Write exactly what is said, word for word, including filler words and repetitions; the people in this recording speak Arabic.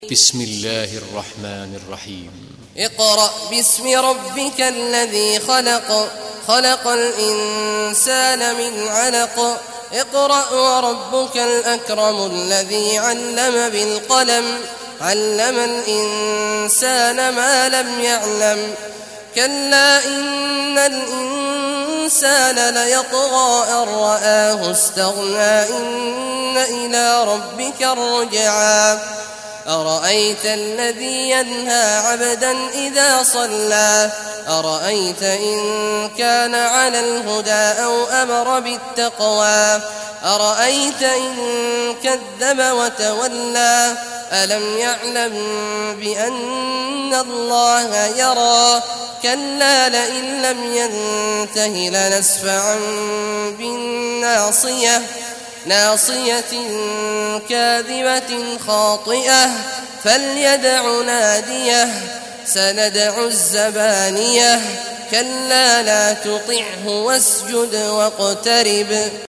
بسم الله الرحمن الرحيم. اقرأ باسم ربك الذي خلق خلق الإنسان من علق اقرأ وربك الأكرم الذي علم بالقلم علم الإنسان ما لم يعلم كلا إن الإنسان ليطغى أن رآه استغنى إن إلى ربك الرجعى أرأيت الذي ينهى عبدا إذا صلى أرأيت إن كان على الهدى أو أمر بالتقوى أرأيت إن كذب وتولى ألم يعلم بأن الله يرى كلا لئن لم ينته لنسفعا بالناصية ناصية كاذبة خاطئة فليدع ناديه سندع الزبانية كلا لا تطعه واسجد واقترب.